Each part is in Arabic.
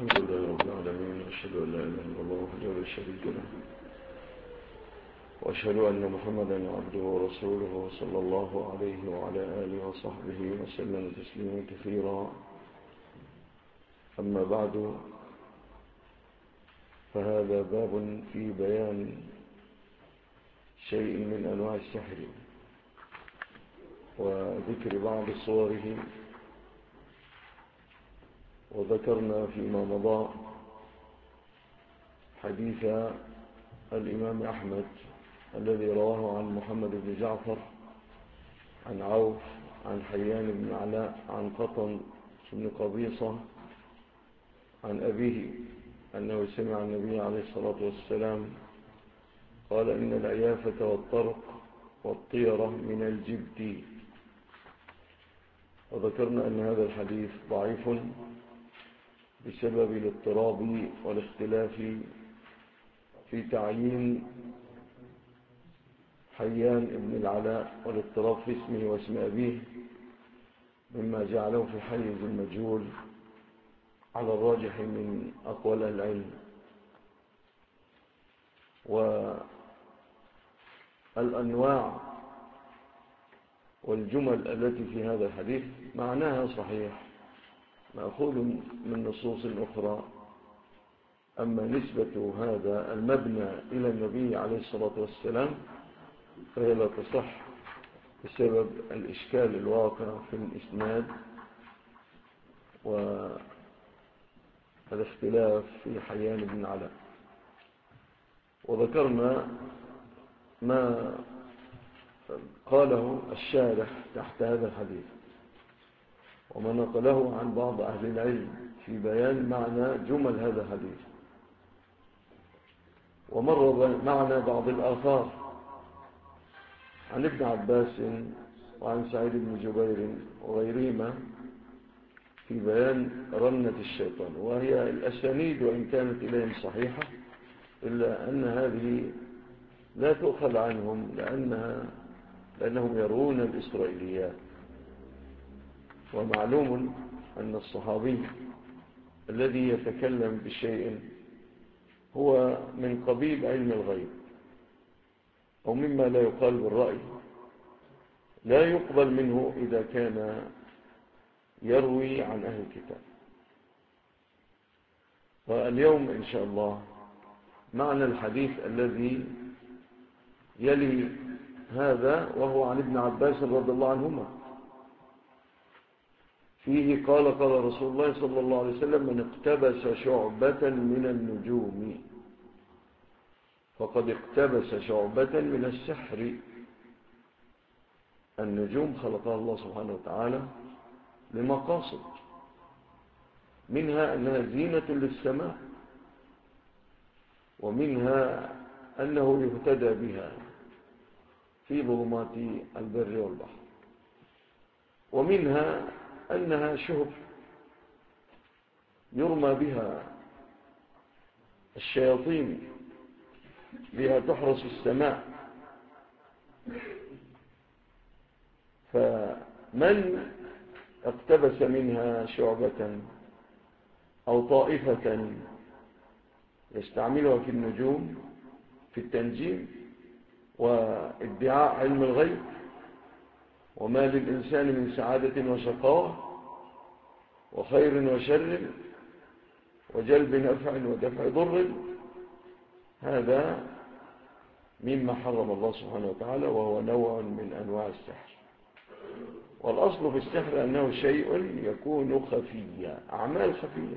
الحمد لله رب العالمين، وأشهد أن لا إله إلا الله وحده لا شريك له، وأشهد أن محمدا عبده ورسوله صلى الله عليه وعلى آله وصحبه وسلم تسليما كثيرا. أما بعد، فهذا باب في بيان شيء من أنواع السحر وذكر بعض صوره. وذكرنا فيما مضى حديث الإمام أحمد الذي رواه عن محمد بن جعفر عن عوف عن حيان بن علاء عن قطن بن قبيصة عن أبيه أنه سمع النبي عليه الصلاة والسلام قال: إن العيافة والطرق والطيرة من الجبت. وذكرنا أن هذا الحديث ضعيف بسبب الاضطراب والاختلاف في تعيين حيان بن العلاء، والاضطراب في اسمه واسم أبيه مما جعله في حيز المجهول على الراجح من أقوال العلم. والأنواع والجمل التي في هذا الحديث معناها صحيح، مأخوذ من نصوص أخرى. أما نسبة هذا المبنى إلى النبي عليه الصلاة والسلام فهي لا تصح بسبب الإشكال الواقع في الإسناد والاختلاف في حيان بن علاء. وذكرنا ما قاله الشارح تحت هذا الحديث وما نقله عن بعض أهل العلم في بيان معنى جمل هذا الحديث. ومر معنا بعض الآثار عن ابن عباس وعن سعيد بن جبير وغيرهما في بيان رنة الشيطان، وهي الأسانيد وإن كانت إليهم صحيحة إلا أن هذه لا تؤخذ عنهم لأنهم يرون الإسرائيليات. ومعلوم أن الصحابي الذي يتكلم بشيء هو من قبيل علم الغيب أو مما لا يقال بالرأي، لا يقبل منه إذا كان يروي عن أهل الكتاب. واليوم إن شاء الله معنى الحديث الذي يلي هذا، وهو عن ابن عباس رضي الله عنهما، فيه قال: قال رسول الله صلى الله عليه وسلم: من اقتبس شعبة من النجوم فقد اقتبس شعبة من السحر. النجوم خلقها الله سبحانه وتعالى لمقاصد، منها أنها زينة للسماء، ومنها أنه يهتدى بها في ظلمات البر والبحر، ومنها أنها شهب يرمى بها الشياطين، بها تحرس السماء. فمن اقتبس منها شعبة أو طائفة يستعملها في النجوم في التنجيم وادعاء علم الغيب وما للإنسان من سعادة وشقاوة وخير وشر وجلب نفع ودفع ضر، هذا مما حرم الله سبحانه وتعالى، وهو نوع من أنواع السحر. والأصل في السحر أنه شيء يكون خفيا، أعمال خفية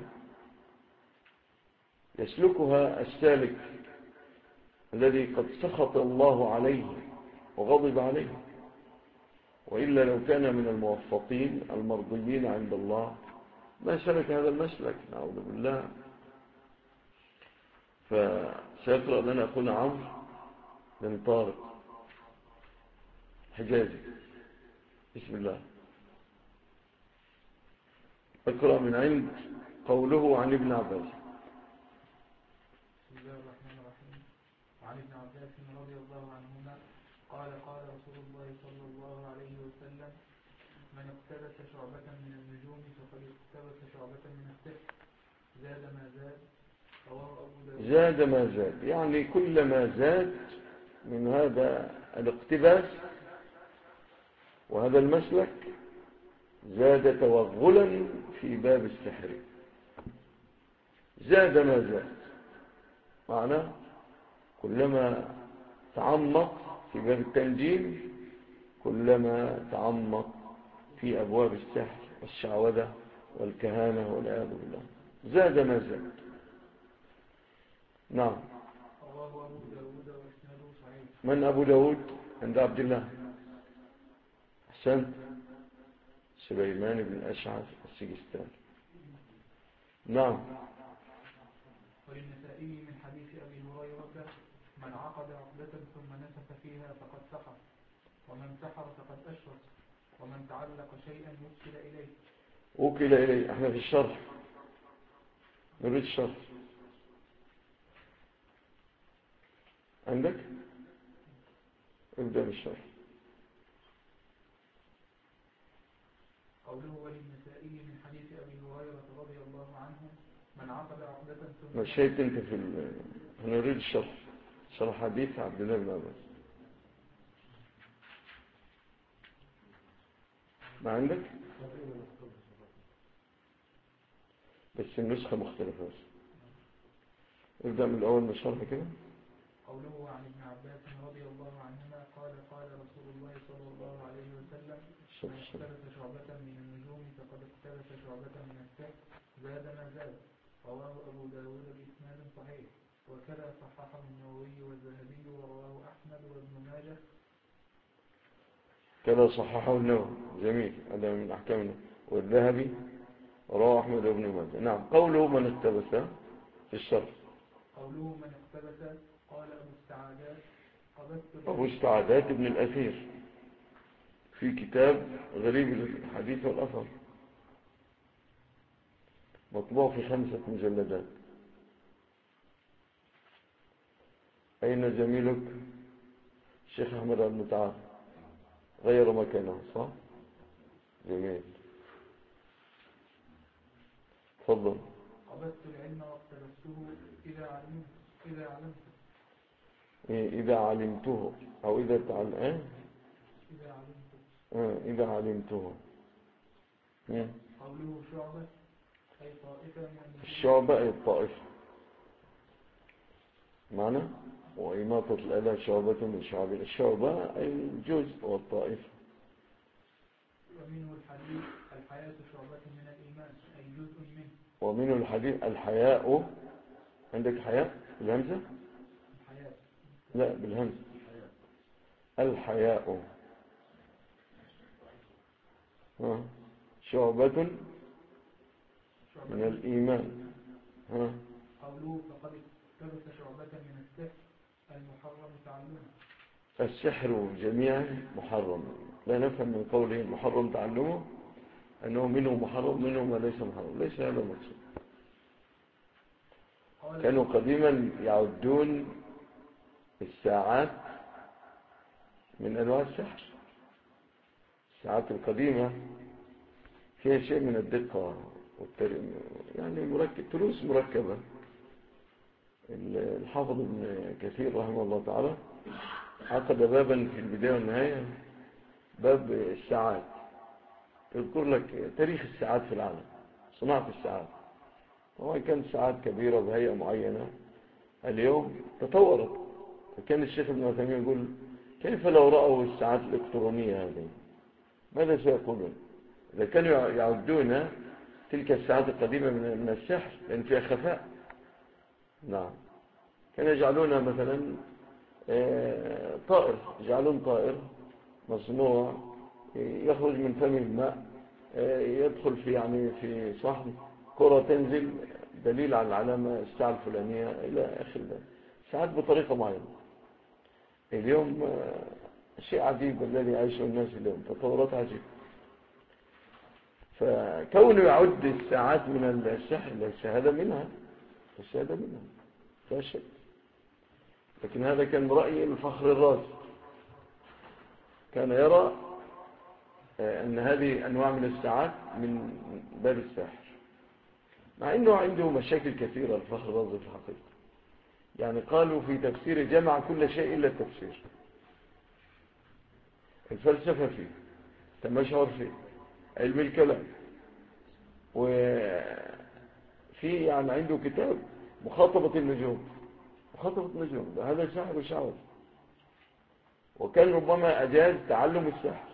يسلكها السالك الذي قد سخط الله عليه وغضب عليه، وإلا لو كان من الموفقين المرضيين عند الله ما سلك هذا المسلك، نعوذ بالله. فسيقرأ لنا أخونا عمرو بن طارق حجازي. بسم الله. اقرأ من عند قوله عن ابن عباس. بسم الله الرحمن الرحيم. وعن ابن عباس رضي الله عنهما قال: قال رسول الله صلى الله عليه وسلم: من اقتبس شعبة من النجوم فقد اقتبس شعبة من السحر، زاد ما زاد رواه أبو داود. زاد ما زاد يعني كلما زاد من هذا الاقتباس وهذا المسلك زاد توغلا في باب السحر. زاد ما زاد معناه كلما تعمق في باب التنجيم كلما تعمق في أبواب السحر والشعوذة والكهانة والعياذ بالله. زاد ما زاد. نعم. رواه أبو داود وإسناده صحيح. من أبو داود؟ عند عبد الله. أحسنت. سليمان بن أشعث السجستاني. نعم. وللنسائي من حديث أبي هريرة من عقد عقدة ثم نفث فيها فقد سحر، ومن سحر فقد أشرك، ومن تعلق شيئا وكل إليه. وكل إليه. احنا في الشرح نريد الشرح عندك؟ ابدأ بالشرح. قوله وللنسائي من حديث أبي هريرة رضي الله عنه من عقد عقدة ثم مشيت انت نريد الشرح. شرح حديث عبد الله بن عباس. ما عندك؟ بس النسخة مختلفة. ابدأ من الأول من الشرح كده. قوله عن ابن عباس رضي الله عنهما قال قال رسول الله صلى الله عليه وسلم من اقتبس شعبة من النجوم فقد اقتبس شعبة من السحر زاد ما زاد. رواه أبو داود بإسناد صحيح، وكذا صححه النووي والذهبي ورواه أحمد وابن ماجه. كذا صححه النووي. جميل. هذا من أحكامنا. والذهبي رواه أحمد وابن ماجه. نعم. قوله من اقتبس في الشرح. قوله من اقتبس قال أبو استعادات ابن الأثير في كتاب غريب الحديث والأثر مطبوع في 5 مجلدات. أين زميلك الشيخ أحمد المتعال؟ غير مكانه صح؟ جميل. تفضل. قبضت العلم واقتبسته إذا علمته أو إذا تعلم إذا علمته. قوله شعبة أي طائفة من الشعبة أي الطائفة معنى وإماطة الأذى شعبة من شعب. الشعبة أي الجزء والطائفة. ومنه الحديث الحياة شعبة من الإيمان أي جزء منه. ومنه الحديث الحياء. عندك حياء بالهمزة؟ الحياة لا بالهمزة. الحياء شعبة من الإيمان. قوله فقد اقتبس شعبة من السحر المحرم تعلمه. السحر جميعا محرم. لا نفهم من قوله محرم تعلمه أنه منه محرم منه ما ليس محرم. ليس هذا المقصود. كانوا قديما يعدون الساعات من أنواع السحر. الساعات القديمة فيها شيء من الدقة يعني تروس مركبة. الحافظ ابن كثير رحمه الله تعالى عقد بابا في البداية والنهاية باب الساعات يذكر لك تاريخ الساعات في العالم صناعة الساعات. طبعا كانت ساعات كبيرة بهيئة معينة اليوم تطورت. فكان الشيخ ابن عثيمين يقول كيف لو رأوا الساعات الإلكترونية هذه ماذا سيقولون إذا كانوا يعدون تلك الساعات القديمة من السحر لأن فيها خفاء. نعم. كانوا يجعلونها مثلا طائر. يجعلون طائر مصنوع يخرج من فم الماء يدخل في صحن كرة تنزل دليل على العلامة الساعة الفلانية إلى آخر ذلك. ساعات بطريقة معينة. اليوم شيء عجيب الذي يعيشه الناس اليوم تطورات عجيبة. فكونه يعد الساعات من السحر ليس هذا منها. لا شك. لكن هذا كان رأي الفخر الرازي. كان يرى أن هذه أنواع من الساعات من باب السحر. مع أنه عنده مشاكل كثيرة الفخر الرازي في الحقيقة. يعني قالوا في تفسير جمع كل شيء إلا التفسير. الفلسفة فيه، التمشعر فيه، علم الكلام، وفي يعني عنده كتاب مخاطبة النجوم. مخاطبة النجوم هذا سحر وشعوذ، وكان ربما أجاز تعلم السحر.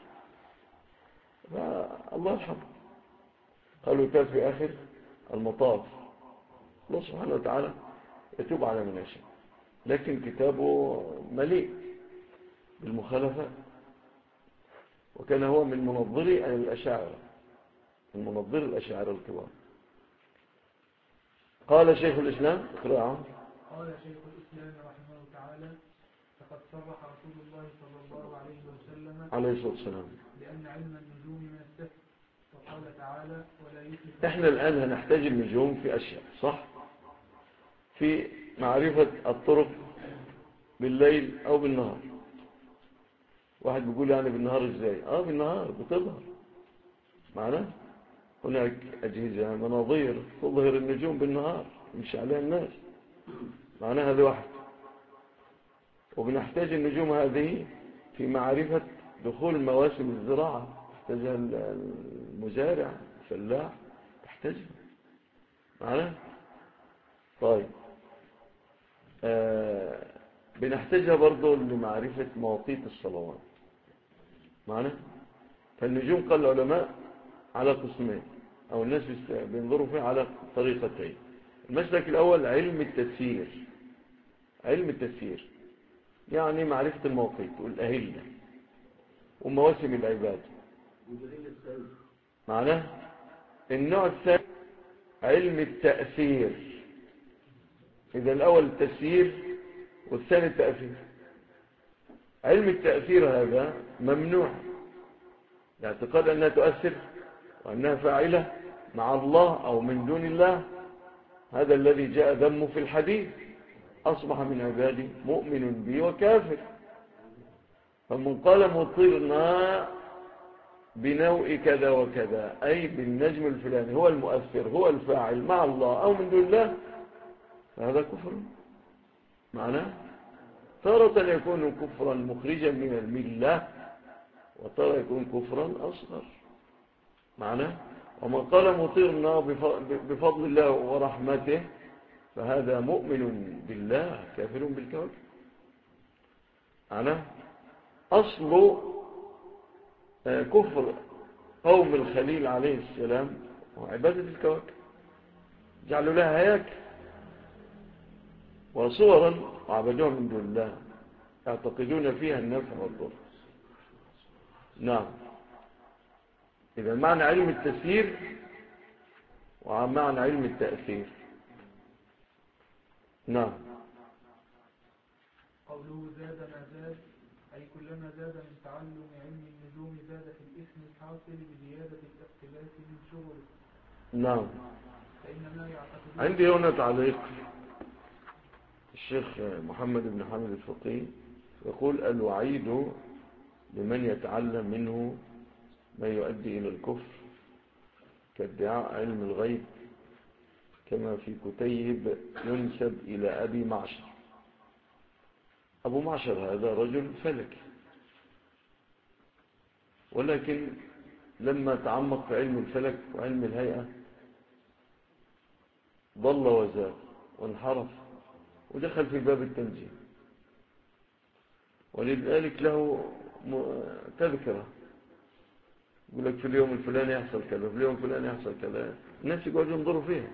فالله يرحمه، قالوا تاب في آخر المطاف. الله سبحانه وتعالى يتوب على من يشاء، لكن كتابه مليء بالمخالفات، وكان هو من منظري الأشاعرة، من منظر الأشاعرة الكبار. قال شيخ الإسلام اقرأ. قال شيخ الإسلام رحمه الله تعالى: فقد صرح رسول الله صلى الله عليه وسلم عليه الصلاة والسلام لأن علم النجوم من السحر، وقال تعالى: ولا يفلح. احنا الآن هنحتاج النجوم في أشياء، صح؟ في معرفة الطرق بالليل أو بالنهار. واحد بيقول يعني بالنهار ازاي؟ بالنهار بتظهر معنا. هناك أجهزة مناظير تظهر النجوم بالنهار يمشي عليها الناس، معناها هذا واحد. وبنحتاج النجوم هذه في معرفة دخول مواسم الزراعة، تحتاجها المزارع الفلاح، تحتاجها معنا. طيب بنحتاجها برضو لمعرفة مواقيت الصلوات معنا. فالنجوم قال العلماء على قسمين، أو الناس بينظروا فيها على طريقتين. المسلك الأول علم التسيير. علم التسيير يعني معرفة المواقيت والأهلة ومواسم العباد معناه. النوع الثاني علم التأثير. إذا الأول التسيير والثاني التأثير. علم التأثير هذا ممنوع، الاعتقاد أنها تؤثر وأنها فاعلة مع الله أو من دون الله، هذا الذي جاء ذمه في الحديث: أصبح من عبادي مؤمن بي وكافر. فمن قال مطرنا بنوء كذا وكذا، أي بالنجم الفلاني هو المؤثر هو الفاعل مع الله أو من دون الله، فهذا كفر معناه. تارة يكون كفرا مخرجا من الملة، وتارة يكون كفرا أصغر معناه. ومن قال مطرنا بفضل الله ورحمته، فهذا مؤمن بالله كافر بالكواكب معناه. أصل كفر قوم الخليل عليه السلام وعبادة الكواكب، جعلوا لها هياكل وصورا وعبدوها من دون الله، يعتقدون فيها النفع والضر. نعم. إذا معنى علم التسيير ومعنى علم التأثير. نعم. قوله زاد ما زاد، أي كلما زاد من تعلم علم النجوم زاد في الإثم الحاصل بزيادة الاقتباس من شغله. نعم. فإنما يعتقدون. عندي هنا تعليق الشيخ محمد بن حامد الفقيه يقول: الوعيد لمن يتعلم منه ما يؤدي إلى الكفر كادعاء علم الغيب، كما في كتيب ينسب إلى أبي معشر. أبو معشر هذا رجل فلكي، ولكن لما تعمق في علم الفلك وعلم الهيئة ضل وزاد وانحرف ودخل في باب التنجيم، ولذلك له تذكرة يقول لك في اليوم الفلاني يحصل كذا، في اليوم الفلاني يحصل كذا. الناس يقعدوا ينظروا فيها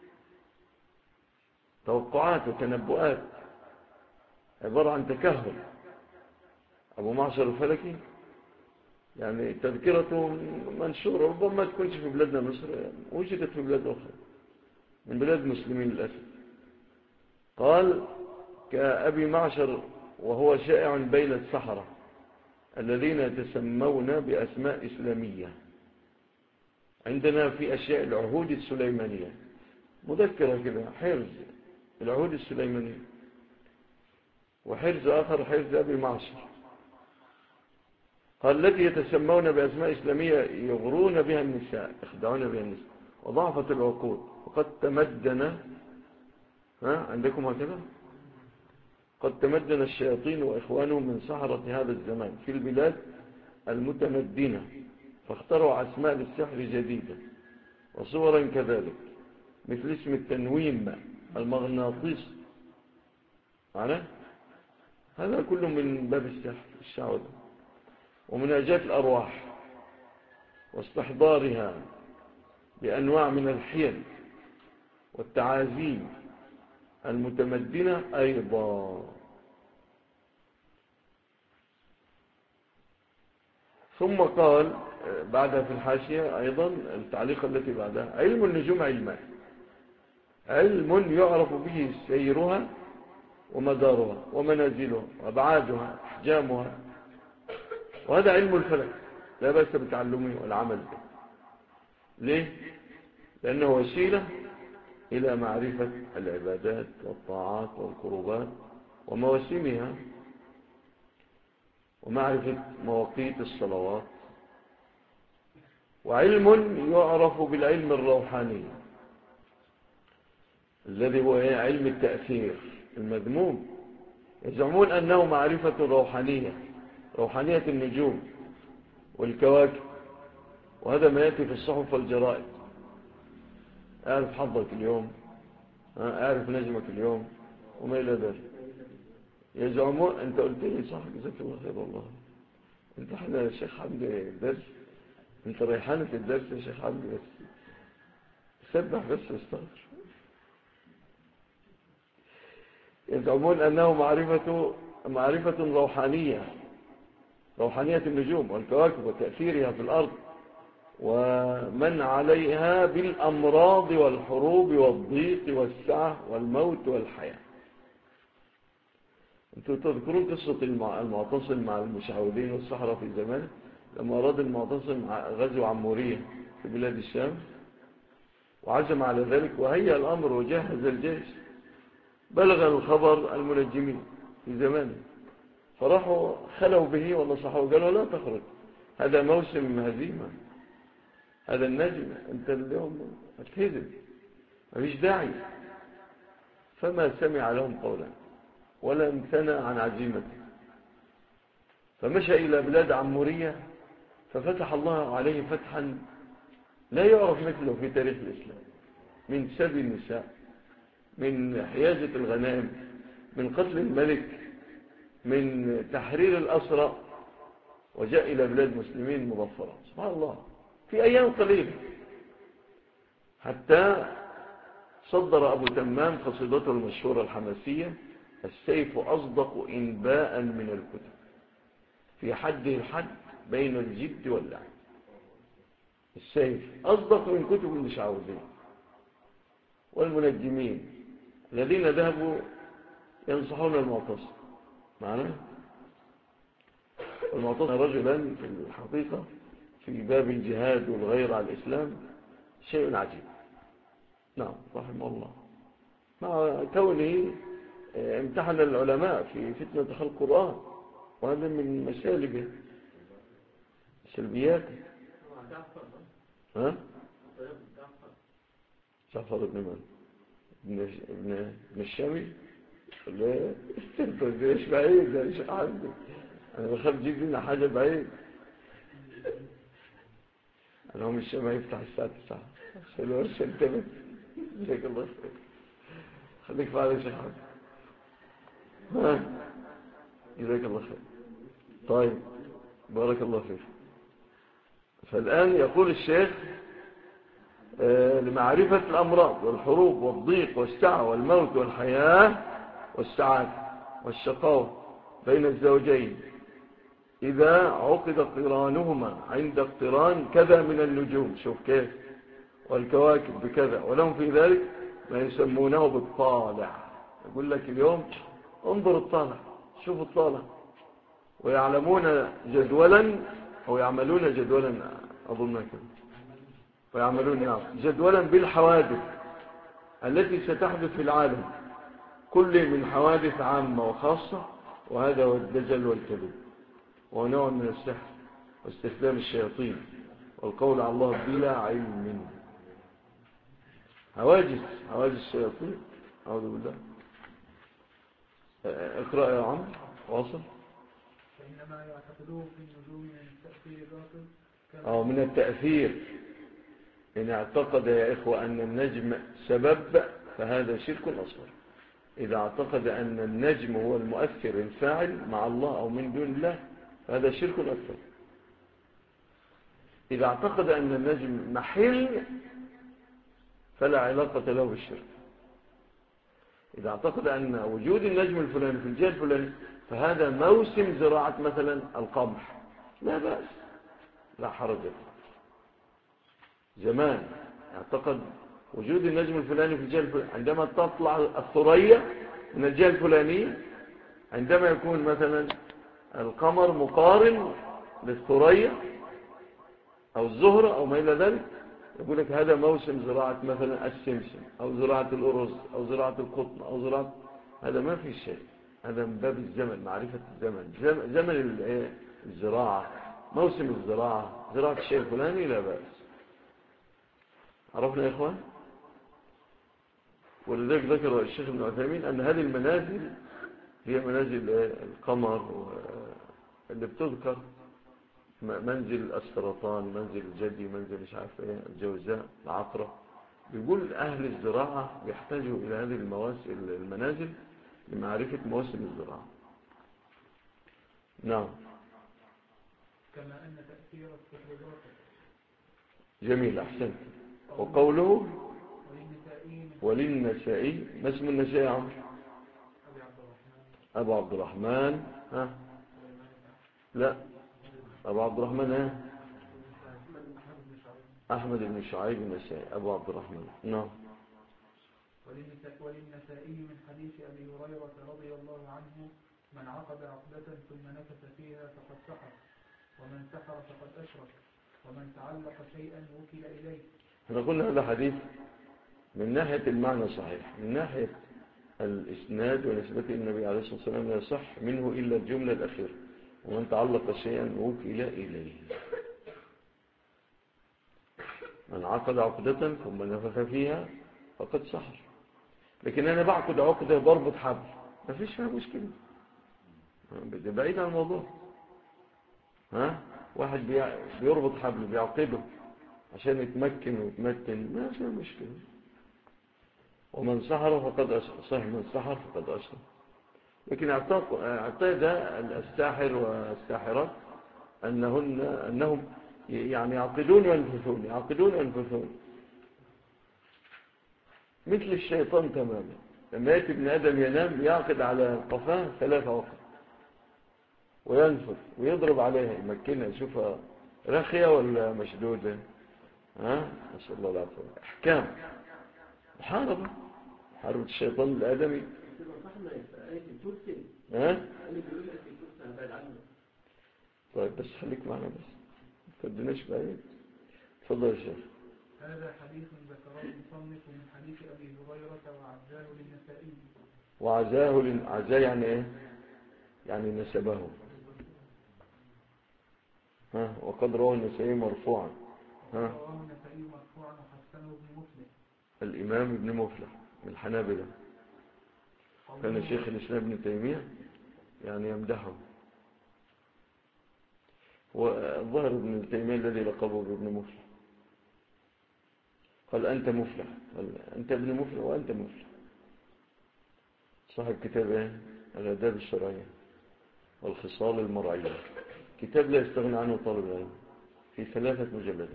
توقعات وتنبؤات عبارة عن تكهل. أبو معشر الفلكي يعني تذكرته منشورة، ربما ما تكونش في بلادنا مصر، وجدت في بلاد أخرى من بلاد المسلمين للأسف. قال: كأبي معشر، وهو شائع بين السحرة الذين يتسمون بأسماء إسلامية. عندنا في أشياء العهود السليمانية، مذكرة كده، حرز العهود السليمانية، وحرز آخر حرز أبي معشر. قال: التي يتسمون بأسماء إسلامية يغرون بها النساء، يخدعون بها النساء، وضعفت العقول، وقد تمدن عندكم هكذا، قد تمدن الشياطين وإخوانهم من سحرة هذا الزمان في البلاد المتمدنة، فاخترعوا أسماء للسحر جديدة وصورا كذلك، مثل اسم التنويم، المغناطيس، معنا هذا كله من باب السحر الشعوذة، ومناجاة الأرواح واستحضارها بأنواع من الحيل والتعازيم المتمدنة أيضا. ثم قال بعدها في الحاشية أيضا التعليق التي بعدها: علم النجوم علمان، علم يعرف به سيرها ومدارها ومنازلها وأبعادها أحجامها، وهذا علم الفلك لا بأس بتعلمه والعمل به. ليه؟ لأنه وسيلة إلى معرفة العبادات والطاعات والقربات ومواسمها، ومعرفة مواقيت الصلوات. وعلم يعرف بالعلم الروحاني الذي هو علم التأثير المذموم، يزعمون أنه معرفة روحانية، روحانية النجوم والكواكب، وهذا ما يأتي في الصحف والجرائد. أعرف حظك اليوم، أعرف نجمك اليوم، وما إلى ذلك. يزعمون، أنت قلت لي صح، جزاك الله خير والله. أنت احنا يا شيخ حمدي الدرس، أنت ريحانة الدرس يا شيخ حمدي، بس سبح بس واستغفر. يزعمون أنه معرفة روحانية، روحانية النجوم والكواكب وتأثيرها في الأرض ومن عليها بالأمراض والحروب والضيق والسعة والموت والحياة. أنتم تذكرون قصة المعتصم مع المشعوذين والسحرة في زمان، لما أراد المعتصم غزو عمورية في بلاد الشام، وعزم على ذلك وهيأ الأمر وجهز الجيش. بلغ الخبر المنجمين في زمانه، فراحوا خلوا به ونصحوا، قالوا لا تخرج، هذا موسم هزيمة، هذا النجم، أنت اليوم هتهزم، مفيش داعي. فما سمع لهم قولا ولا امتنع عن عزيمته، فمشى إلى بلاد عمورية، ففتح الله عليه فتحا لا يعرف مثله في تاريخ الإسلام، من سبي النساء، من حيازة الغنائم، من قتل الملك، من تحرير الأسرى، وجاء إلى بلاد مسلمين مظفرة، سبحان الله، في أيام قليلة. حتى صدر أبو تمام قصيدته المشهورة الحماسية: السيف أصدق إنباء من الكتب، في حده الحد بين الجد واللعب. السيف أصدق من كتب المشعوذين والمنجمين الذين ذهبوا ينصحون المعتصم. معنا المعتصم رجلا في الحقيقة في باب الجهاد والغير على الإسلام شيء عجيب، نعم رحمه الله، مع كونه امتحن العلماء في فتنة خلق القرآن، وهذا من مسالبه سلبياته. جعفر بن من؟ ابن الشامي؟ لا مش بعيد، ده مش عندي، انا بخاف جيب لنا حاجة بعيد. انا هم الشام هيفتح الساعة 9 عشان الورشة انتبه. جزاك الله خير، خليك فعلا يا شيخ حمد. جزاك الله خير. طيب بارك الله فيك. فالآن يقول الشيخ لمعرفة الأمراض والحروب والضيق والسعة والموت والحياة والسعادة والشقاوة بين الزوجين إذا عقد قرانهما عند اقتران كذا من النجوم، شوف كيف، والكواكب بكذا، ولهم في ذلك ما يسمونه بالطالع. يقول لك اليوم انظر الطالع، شوف الطالع، ويعلمون جدولا أو يعملون جدولا، أظن كذا، ويعملون جدولا بالحوادث التي ستحدث في العالم، كل من حوادث عامة وخاصة، وهذا هو الدجل والكذب، وهو نوع من السحر واستسلام الشياطين والقول على الله بلا علم. هواجس الشياطين. أعوذ بالله. اقرأ يا عم واصل. فإنما يعتقدوه في النجوم من التأثير باطل. من التأثير. إن اعتقد يا إخوة أن النجم سبب فهذا شرك أصغر. إذا اعتقد أن النجم هو المؤثر الفاعل مع الله أو من دون الله فهذا شرك أكبر. إذا اعتقد أن النجم محل فلا علاقة له بالشرك. إذا اعتقد أن وجود النجم الفلاني في الجهة الفلاني فهذا موسم زراعة مثلا القمح لا بأس، لا حرج. زمان اعتقد وجود النجم الفلاني في الجهة الفلانية عندما تطلع الثريا من الجهة الفلانية، عندما يكون مثلا القمر مقارن للثريا أو الزهرة أو ما إلى ذلك، يقول لك هذا موسم زراعة مثلا السمسم أو زراعة الأرز أو زراعة القطن أو زراعة، هذا ما في شيء، هذا من باب الزمن، معرفة الزمن، زمن الزراعة، موسم الزراعة، زراعة الشيء الفلاني لا بأس. عرفنا يا إخوان؟ ولذلك ذكر الشيخ ابن عثيمين أن هذه المنازل هي منازل القمر اللي بتذكر، منزل السرطان، منزل الجدي، منزل مش عارف ايه، الجوزاء، العقرب. بيقول أهل الزراعة يحتاجوا إلى هذه المنازل لمعرفة مواسم الزراعة. نعم. كما أن تأثير السحر باطل. جميل، أحسنت. وقوله وللنسائي، ما اسم النسائي يا عمرو؟ أبو عبد الرحمن. ها؟ لا، أبو عبد الرحمن ها؟ أحمد بن شعيب النسائي أبو عبد الرحمن. نعم. وللنسائي من حديث أبي هريرة رضي الله عنه: من عقد عقدة ثم نفث فيها فقد سحر، ومن سحر فقد أشرك، ومن تعلق شيئا وكل إليه. احنا قلنا هذا حديث من ناحية المعنى صحيح، من ناحية الإسناد ونسبته النبي عليه الصلاة والسلام لا يصح منه إلا الجملة الأخيرة: ومن تعلق شيئا وكل إليه. من عقد عقدة ثم نفخ فيها فقد سحر. لكن أنا بعقد عقدة بربط حبل، ما فيش فيها مشكلة، بعيد عن الموضوع. واحد بيربط حبل بيعقده عشان يتمكن ويتمكن، ما فيها مشكلة. ومن سحر فقد أشرك، صحيح من سحر فقد أشرك. لكن اعتقد الساحر والساحرات أنهم يعني يعقدون وينفثون مثل الشيطان تماما. لما يأتي ابن آدم ينام يعقد على قفاه 3 عقد وينفث ويضرب عليها يمكنها، يشوفها رخية ولا مشدودة. نسأل الله العافية. أحكام محاربة الشيطان الآدمي. طيب بس خليك معنا بس، ما تدناش بعيد. تفضل يا شيخ. هذا حديث ذكره المصنف من حديث أبي هريرة وعزاه للنسائي. عزاه يعني ايه؟ يعني نسبه. وقد رواه النسائي مرفوعا. رواه النسائي مرفوعا وحسنه ابن مفلح. الإمام ابن مفلح من الحنابلة. كان شيخ الإسلام ابن تيمية يعني يمدحه. والظاهر ابن تيمية الذي لقبه بابن مفلح قال أنت مفلح، قال أنت ابن مفلح وأنت مفلح. صاحب كتاب الآداب الشرعية والخصال المرعية، كتاب لا يستغنى عنه طالب العلم، في 3 مجلدات.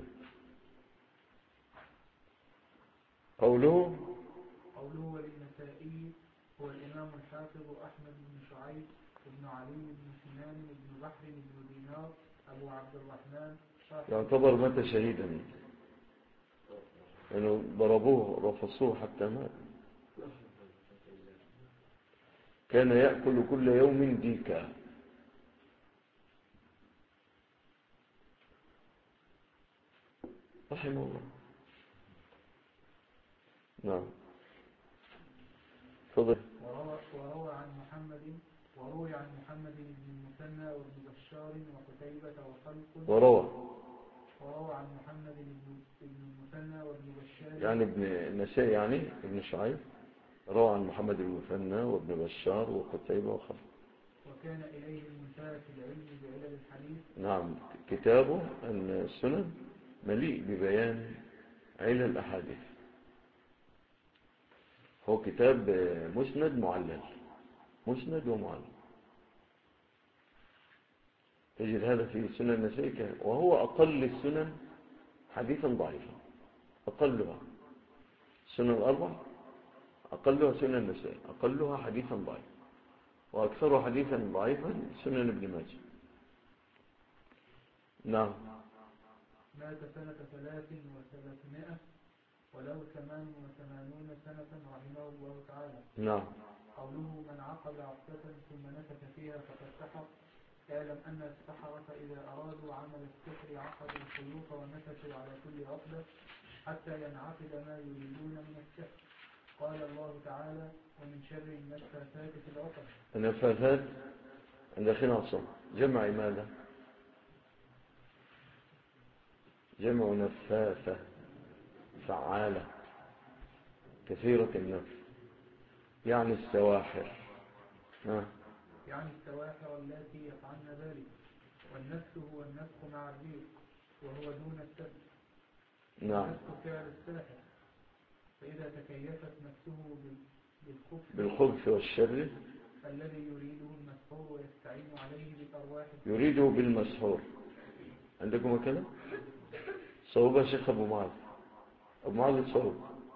قوله وللنسائي هو الإمام الحافظ أحمد بن شعيب بن علي بن سنان بن بحر بن دينار أبو عبد الرحمن. يعتبر مات شهيدا، لأنه ضربوه رفصوه حتى مات. كان يأكل كل يوم ديكا. رحمه الله. نعم. فضل. وروي عن محمد بن المثنى وابن بشار وقتيبة وخلق. وروى عن محمد بن المثنى وابن بشار يعني ابن النسائي، يعني ابن شعيب روى عن محمد بن المثنى وابن بشار وقتيبة وخلف. وكان إليه المنتهى في العلم بعلل الحديث. نعم، كتابه أن السنن مليء ببيان علل الأحاديث. هو كتاب مسند معلل، مسند ومعلل. تجد هذا في سنن النسائي، وهو أقل السنن حديثا ضعيفا. أقلها سنن الأربع، أقلها سنن النسائي، أقلها حديثا ضعيفا، وأكثرها حديثا ضعيفا سنن ابن ماجه. نعم. مات سنة 300 وله 88 سنة رحمه الله تعالى. نعم. قوله من عقد عقدة ثم نفث فيها فقد سحر. اعلم أن السحرة إذا أرادوا عمل السحر عقدوا الخيوط ونفثوا على كل عقدة حتى ينعقد ما يريدون من السحر. قال الله تعالى ومن شر النفاثات في العقد. النفاثات داخل عصام جمع ماذا؟ جمع نفاثة فعالة كثيرة النفس، يعني السواحر. يعني السواحر التي يفعلن ذلك. والنفس هو النفخ مع الريق وهو دون السبب. نعم. النفس فعل الساحر، فإذا تكيفت نفسه بالخبث والشر الذي يريده المسحور ويستعين عليه بالأرواح. يريده بالمسحور. عندكم كلام؟ صوب شيخ أبو معاذ، أبو معاذ صوب.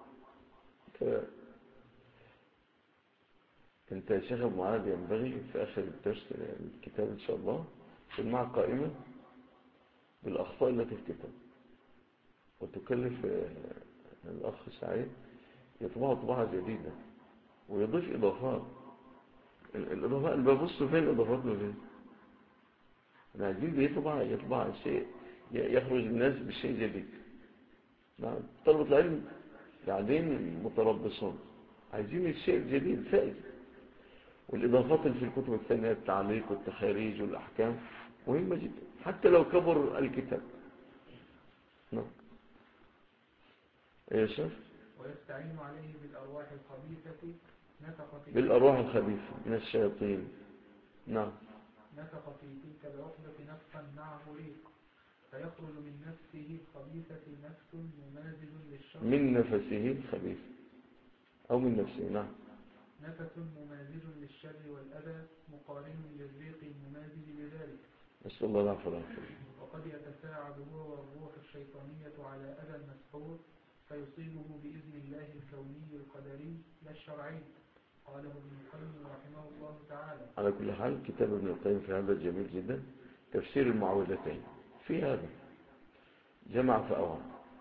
أنت يا شيخ أبو معاذ ينبغي في آخر الدرس الكتاب إن شاء الله تجمع قائمة بالأخطاء التي في الكتاب، وتكلف الأخ سعيد يطبعها طباعة جديدة ويضيف إضافات. الإضافات أنا ببص فين إضافات فين؟ أنا عايزين يطبع شيء يخرج الناس بشيء جديد. نعم، طلبة العلم قاعدين متربصون، عايزين الشيء الجديد فائد. والإضافات اللي في الكتب الثانية التعليق والتخاريج والأحكام مهمة جدا حتى لو كبر الكتاب. نعم. إيه يا شيخ؟ ويستعين عليه بالأرواح الخبيثة بالأرواح الخبيثة من الشياطين. نعم. نفخ في تلك العقدة نفخا معه ريق فيخرج من نفسه الخبيثة نفس ممازج للشر. من نفسه الخبيث أو من نفسه. نعم. نفس ممازج للشر والأذى مقارن للريق الممازج لذلك. نسأل الله العفو والعافية. وقد يتساعد هو والروح الشيطانية على أذى المسحور فيصيبه بإذن الله الكوني القدري لا الشرعي. قاله ابن القيم رحمه الله تعالى. على كل حال كتاب ابن القيم في هذا جميل جدا، تفسير المعوذتين في هذا جمع فأوعى.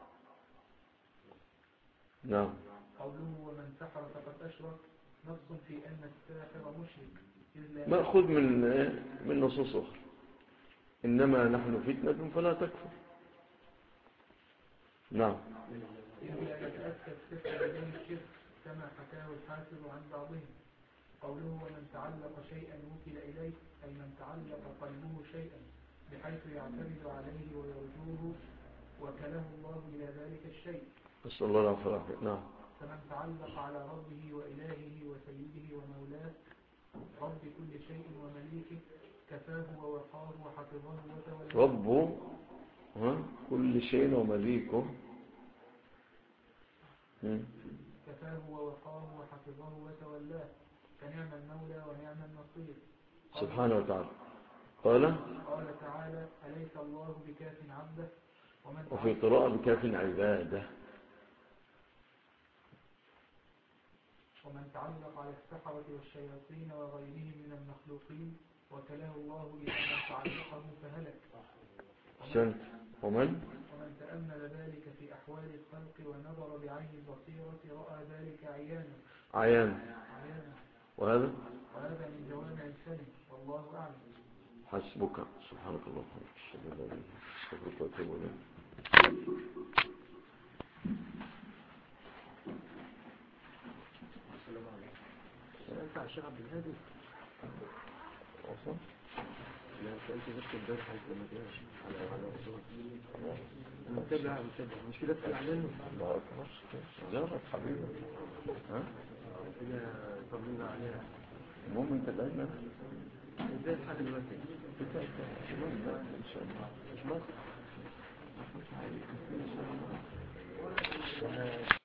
نعم. قوله ومن سحر فقد أشرك نص في أن الساحر مشرك مأخذ من نصوص أخرى. إنما نحن فتنة فلا تكفر. نعم. إذ لا يتأتى السحر بدون الشرك كما حكاه الحافظ عن بعضهم. قوله ومن تعلق شيئا وكل إليه أي من تعلق قلبه شيئا بحيث يعتمد عليه ويرجوه وكله الله إلى ذلك الشيء. نسأل الله العفو والعافية. نعم. فمن تعلق على ربه وإلهه وسيده ومولاه رب كل شيء ومليكه كفاه ووقاه وحفظه وتولاه. رب كل شيء ومليكه كفاه ووقاه وحفظه وتولاه فنعم المولى ونعم النصير. سبحانه وتعالى. قال تعالى أليس الله بكاف عبده. وفي قراءة بكاف عباده. ومن تعلق على السحرة والشياطين وغيرهم من المخلوقين وكله الله إلى من تعلقه فهلك. ومن تأمل ذلك في أحوال الخلق ونظر بعين البصيرة رأى ذلك عيانا. وهذا من جوامع الكلم والله أعلم. حسبك. سبحانك اللهم وبحمدك أستغفرك وأتوب إليك. السلام عليكم. الشيخ عبد الهادي لا سألت بس امبارح لما جاء على الصور. متابع مش كده تسأل عنه؟ الله أكبر جارك حبيبي. ها؟ كده طمنا عليها. المهم انت دايما ازاي الحال دلوقتي؟ ان شاء الله مش مصر.